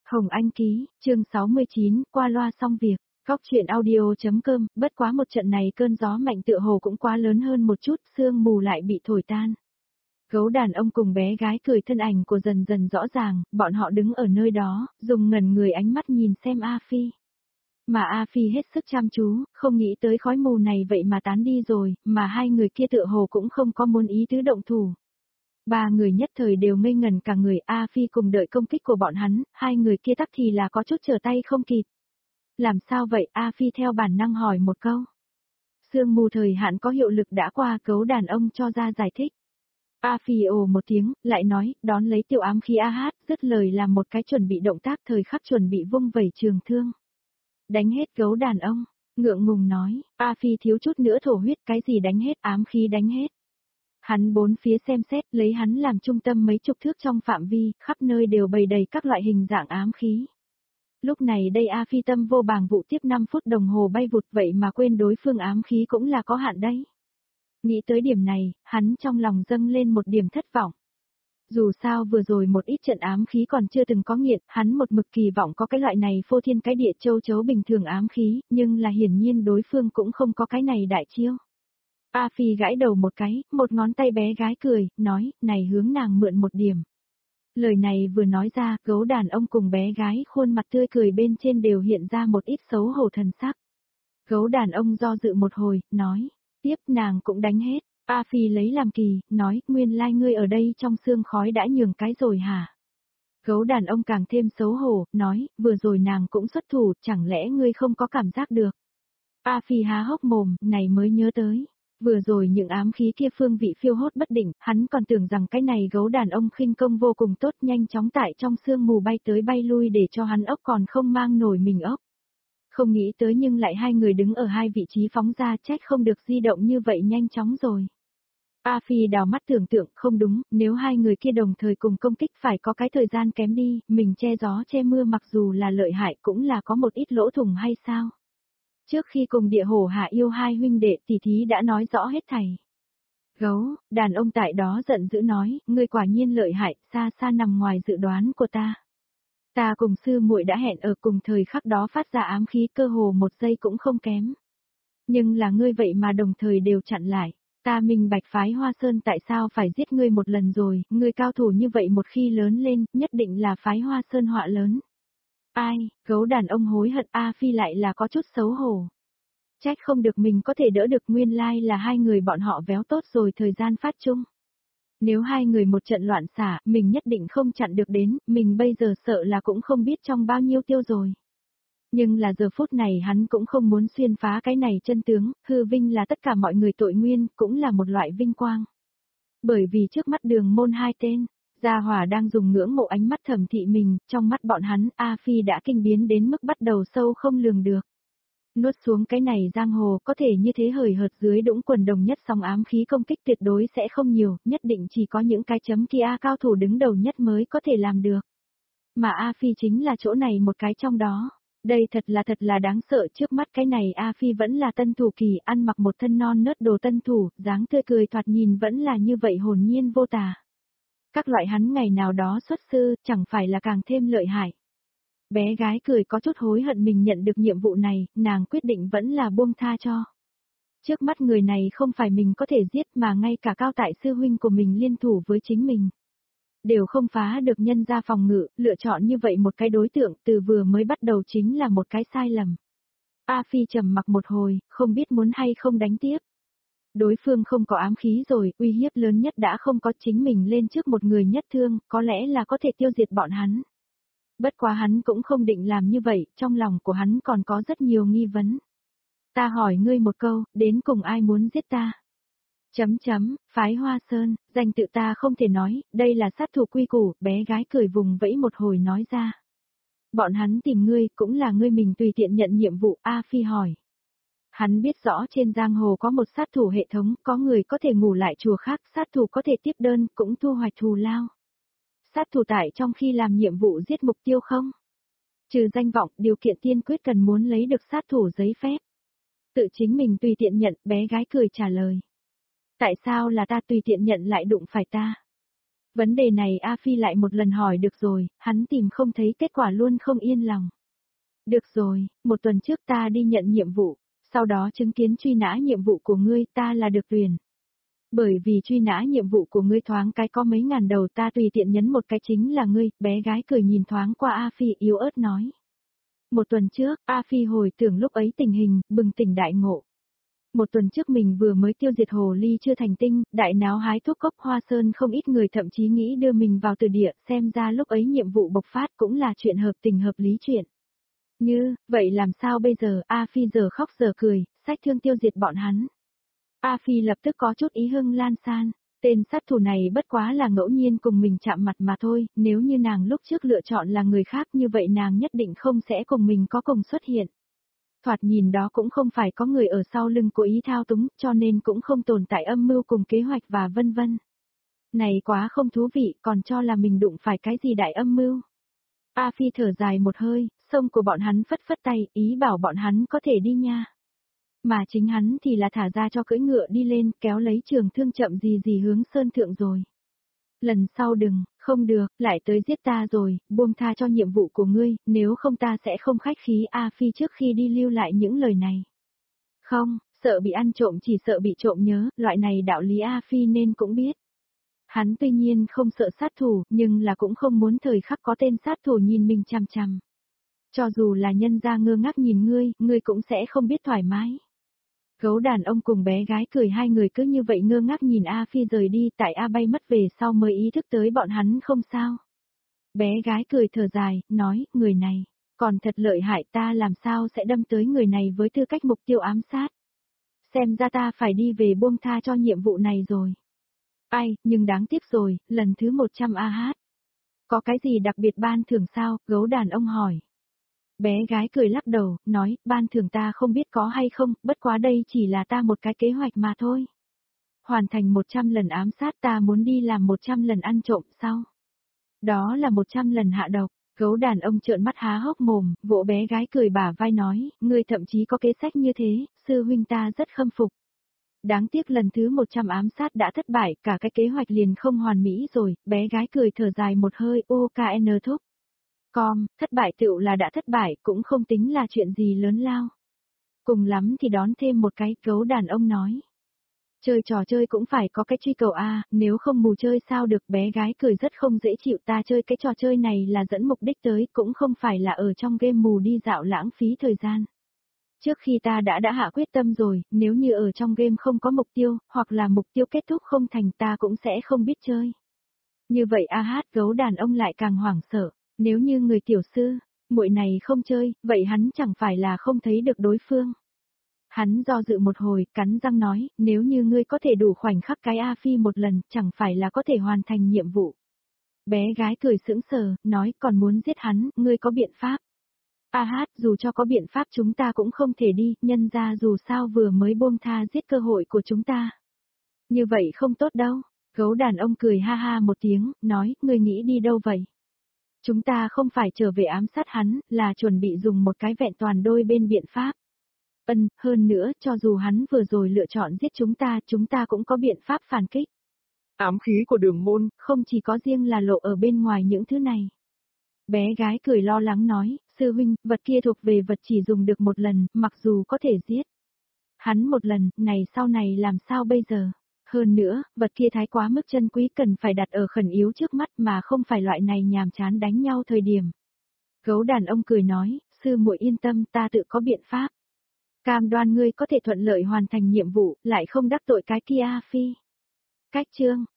Hồng Anh ký, chương 69, qua loa xong việc. Góc truyện audio.com, bất quá một trận này cơn gió mạnh tựa hồ cũng quá lớn hơn một chút, sương mù lại bị thổi tan. Gấu đàn ông cùng bé gái cười thân ảnh của dần dần rõ ràng, bọn họ đứng ở nơi đó, dùng ngẩn người ánh mắt nhìn xem A Phi. Mà A Phi hết sức chăm chú, không nghĩ tới khói mù này vậy mà tán đi rồi, mà hai người kia tựa hồ cũng không có muốn ý tứ động thủ. Ba người nhất thời đều ngây ngẩn cả người, A Phi cùng đợi công kích của bọn hắn, hai người kia tắc thì là có chút trở tay không kịp. Làm sao vậy? A Phi theo bản năng hỏi một câu. Sương mù thời hạn có hiệu lực đã qua, gấu đàn ông cho ra giải thích. A Phi ồ một tiếng, lại nói, đón lấy tiểu ám khí A Hát, dứt lời làm một cái chuẩn bị động tác thời khắc chuẩn bị vung vẩy trường thương. Đánh hết gấu đàn ông, ngượng ngùng nói, A Phi thiếu chút nữa thổ huyết, cái gì đánh hết, ám khí đánh hết. Hắn bốn phía xem xét, lấy hắn làm trung tâm mấy chục thước trong phạm vi, khắp nơi đều bày đầy các loại hình dạng ám khí. Lúc này đây A Phi tâm vô bàng vụ tiếp 5 phút đồng hồ bay vụt vậy mà quên đối phương ám khí cũng là có hạn đấy. Nghĩ tới điểm này, hắn trong lòng dâng lên một điểm thất vọng. Dù sao vừa rồi một ít trận ám khí còn chưa từng có nghiện, hắn một mực kỳ vọng có cái loại này phô thiên cái địa châu chấu bình thường ám khí, nhưng là hiển nhiên đối phương cũng không có cái này đại chiêu. A Phi gãi đầu một cái, một ngón tay bé gái cười, nói, này hướng nàng mượn một điểm. Lời này vừa nói ra, gấu đàn ông cùng bé gái khuôn mặt tươi cười bên trên đều hiện ra một ít xấu hổ thần sắc. Gấu đàn ông do dự một hồi, nói, tiếp nàng cũng đánh hết. A Phi lấy làm kỳ, nói, nguyên lai ngươi ở đây trong sương khói đã nhường cái rồi hả? Gấu đàn ông càng thêm xấu hổ, nói, vừa rồi nàng cũng xuất thủ, chẳng lẽ ngươi không có cảm giác được? A Phi há hốc mồm, này mới nhớ tới. Vừa rồi những ám khí kia phương vị phiêu hốt bất định, hắn còn tưởng rằng cái này gấu đàn ông khinh công vô cùng tốt, nhanh chóng tại trong sương mù bay tới bay lui để cho hắn ốc còn không mang nổi mình ốc. Không nghĩ tới nhưng lại hai người đứng ở hai vị trí phóng ra, trách không được di động như vậy nhanh chóng rồi. A Phi đào mắt tưởng tượng, không đúng, nếu hai người kia đồng thời cùng công kích phải có cái thời gian kém đi, mình che gió che mưa mặc dù là lợi hại cũng là có một ít lỗ thủng hay sao? Trước khi cùng địa hổ hạ yêu hai huynh đệ tỷ thí đã nói rõ hết thảy. Gấu, đàn ông tại đó giận dữ nói, ngươi quả nhiên lợi hại, xa xa nằm ngoài dự đoán của ta. Ta cùng sư muội đã hẹn ở cùng thời khắc đó phát ra ám khí cơ hồ một giây cũng không kém. Nhưng là ngươi vậy mà đồng thời đều chặn lại. Ta minh bạch phái Hoa Sơn tại sao phải giết ngươi một lần rồi, ngươi cao thủ như vậy một khi lớn lên, nhất định là phái Hoa Sơn họa lớn. Ai, gấu đàn ông hối hận A Phi lại là có chút xấu hổ. Trách không được mình có thể đỡ được nguyên lai là hai người bọn họ véo tốt rồi thời gian phát chung. Nếu hai người một trận loạn xả, mình nhất định không chặn được đến, mình bây giờ sợ là cũng không biết trong bao nhiêu tiêu rồi. Nhưng là giờ phút này hắn cũng không muốn xuyên phá cái này chân tướng, hư vinh là tất cả mọi người tội nguyên, cũng là một loại vinh quang. Bởi vì trước mắt đường môn hai tên, Gia Hỏa đang dùng ngưỡng mộ ánh mắt thẩm thị mình, trong mắt bọn hắn, A Phi đã kinh biến đến mức bắt đầu sâu không lường được. Nuốt xuống cái này giang hồ có thể như thế hời hợt dưới đũng quần đồng nhất song ám khí công kích tuyệt đối sẽ không nhiều, nhất định chỉ có những cái chấm kia cao thủ đứng đầu nhất mới có thể làm được. Mà A Phi chính là chỗ này một cái trong đó. Đây thật là đáng sợ, trước mắt cái này A Phi vẫn là tân thủ kỳ, ăn mặc một thân non nớt đồ tân thủ, dáng tươi cười thoạt nhìn vẫn là như vậy hồn nhiên vô tà. Các loại hắn ngày nào đó xuất sư, chẳng phải là càng thêm lợi hại. Bé gái cười có chút hối hận mình nhận được nhiệm vụ này, nàng quyết định vẫn là buông tha cho. Trước mắt người này không phải mình có thể giết mà ngay cả cao tại sư huynh của mình liên thủ với chính mình. Đều không phá được nhân ra phòng ngự, lựa chọn như vậy một cái đối tượng từ vừa mới bắt đầu chính là một cái sai lầm. A Phi trầm mặc một hồi, không biết muốn hay không đánh tiếp. Đối phương không có ám khí rồi, uy hiếp lớn nhất đã không có, chính mình lên trước một người nhất thương, có lẽ là có thể tiêu diệt bọn hắn. Bất quá hắn cũng không định làm như vậy, trong lòng của hắn còn có rất nhiều nghi vấn. Ta hỏi ngươi một câu, đến cùng ai muốn giết ta? Phái Hoa Sơn, danh tự ta không thể nói, đây là sát thủ quy củ, bé gái cười vùng vẫy một hồi nói ra. Bọn hắn tìm ngươi, cũng là ngươi mình tùy tiện nhận nhiệm vụ, A Phi hỏi. Hắn biết rõ trên giang hồ có một sát thủ hệ thống, có người có thể ngủ lại chùa khác, sát thủ có thể tiếp đơn, cũng thu hoạch thù lao. Sát thủ tại trong khi làm nhiệm vụ giết mục tiêu không? Trừ danh vọng, điều kiện tiên quyết cần muốn lấy được sát thủ giấy phép. Tự chính mình tùy tiện nhận, bé gái cười trả lời. Tại sao là ta tùy tiện nhận lại đụng phải ta? Vấn đề này A Phi lại một lần hỏi được rồi, hắn tìm không thấy kết quả luôn không yên lòng. Được rồi, một tuần trước ta đi nhận nhiệm vụ, sau đó chứng kiến truy nã nhiệm vụ của ngươi ta là được tuyển. Bởi vì truy nã nhiệm vụ của ngươi thoáng cái có mấy ngàn đầu ta tùy tiện nhấn một cái chính là ngươi, bé gái cười nhìn thoáng qua A Phi yếu ớt nói. Một tuần trước, A Phi hồi tưởng lúc ấy tình hình, bừng tỉnh đại ngộ. Một tuần trước mình vừa mới tiêu diệt hồ ly chưa thành tinh, đại náo hái thuốc cốc hoa sơn không ít người thậm chí nghĩ đưa mình vào từ địa, xem ra lúc ấy nhiệm vụ bộc phát cũng là chuyện hợp tình hợp lý chuyện. Như, vậy làm sao bây giờ, A Phi giờ khóc giờ cười, sách thương tiêu diệt bọn hắn. A Phi lập tức có chút ý hưng lan san, tên sát thủ này bất quá là ngẫu nhiên cùng mình chạm mặt mà thôi, nếu như nàng lúc trước lựa chọn là người khác như vậy nàng nhất định không sẽ cùng mình có cùng xuất hiện. Thoạt nhìn đó cũng không phải có người ở sau lưng cố ý thao túng, cho nên cũng không tồn tại âm mưu cùng kế hoạch và vân vân. Này quá không thú vị, còn cho là mình đụng phải cái gì đại âm mưu. A Phi thở dài một hơi, sông của bọn hắn phất phất tay, ý bảo bọn hắn có thể đi nha. Mà chính hắn thì là thả ra cho cưỡi ngựa đi lên, kéo lấy trường thương chậm gì hướng sơn thượng rồi. Lần sau đừng, không được, lại tới giết ta rồi, buông tha cho nhiệm vụ của ngươi, nếu không ta sẽ không khách khí. A Phi trước khi đi lưu lại những lời này. Không, sợ bị ăn trộm chỉ sợ bị trộm nhớ, loại này đạo lý A Phi nên cũng biết. Hắn tuy nhiên không sợ sát thủ, nhưng là cũng không muốn thời khắc có tên sát thủ nhìn mình chằm chằm. Cho dù là nhân gia ngơ ngác nhìn ngươi cũng sẽ không biết thoải mái. Gấu đàn ông cùng bé gái cười hai người cứ như vậy ngơ ngác nhìn A Phi rời đi, tại A bay mất về sau mới ý thức tới bọn hắn không sao. Bé gái cười thở dài, nói, người này, còn thật lợi hại ta làm sao sẽ đâm tới người này với tư cách mục tiêu ám sát. Xem ra ta phải đi về buông tha cho nhiệm vụ này rồi. Ai, nhưng đáng tiếc rồi, lần thứ 100 AH. Có cái gì đặc biệt ban thưởng sao, gấu đàn ông hỏi. Bé gái cười lắc đầu, nói, ban thưởng ta không biết có hay không, bất quá đây chỉ là ta một cái kế hoạch mà thôi. Hoàn thành 100 lần ám sát ta muốn đi làm 100 lần ăn trộm sao? Đó là 100 lần hạ độc, gấu đàn ông trợn mắt há hốc mồm, vỗ bé gái cười bả vai nói, ngươi thậm chí có kế sách như thế, sư huynh ta rất khâm phục. Đáng tiếc lần thứ 100 ám sát đã thất bại, cả cái kế hoạch liền không hoàn mỹ rồi, bé gái cười thở dài một hơi, OKN thúc. Thất bại tựu là đã thất bại, cũng không tính là chuyện gì lớn lao. Cùng lắm thì đón thêm một cái, gấu đàn ông nói. Chơi trò chơi cũng phải có cái truy cầu a, nếu không mù chơi sao được, bé gái cười rất không dễ chịu, ta chơi cái trò chơi này là dẫn mục đích tới, cũng không phải là ở trong game mù đi dạo lãng phí thời gian. Trước khi ta đã hạ quyết tâm rồi, nếu như ở trong game không có mục tiêu, hoặc là mục tiêu kết thúc không thành ta cũng sẽ không biết chơi. Như vậy gấu đàn ông lại càng hoảng sợ. Nếu như người tiểu sư, muội này không chơi, vậy hắn chẳng phải là không thấy được đối phương. Hắn do dự một hồi, cắn răng nói, nếu như ngươi có thể đủ khoảnh khắc cái A Phi một lần, chẳng phải là có thể hoàn thành nhiệm vụ. Bé gái cười sững sờ, nói, còn muốn giết hắn, ngươi có biện pháp. Dù cho có biện pháp chúng ta cũng không thể đi, nhân ra dù sao vừa mới buông tha giết cơ hội của chúng ta. Như vậy không tốt đâu. Gấu đàn ông cười ha ha một tiếng, nói, ngươi nghĩ đi đâu vậy? Chúng ta không phải trở về ám sát hắn, là chuẩn bị dùng một cái vẹn toàn đôi bên biện pháp. Hơn nữa, cho dù hắn vừa rồi lựa chọn giết chúng ta cũng có biện pháp phản kích. Ám khí của đường môn, không chỉ có riêng là lộ ở bên ngoài những thứ này. Bé gái cười lo lắng nói, sư huynh, vật kia thuộc về vật chỉ dùng được một lần, mặc dù có thể giết. Hắn một lần, này sau này làm sao bây giờ? Hơn nữa, vật kia thái quá mức chân quý cần phải đặt ở khẩn yếu trước mắt mà không phải loại này nhàm chán đánh nhau thời điểm. Gấu đàn ông cười nói, sư muội yên tâm ta tự có biện pháp. Cam đoan ngươi có thể thuận lợi hoàn thành nhiệm vụ, lại không đắc tội cái kia A Phi. Cách chương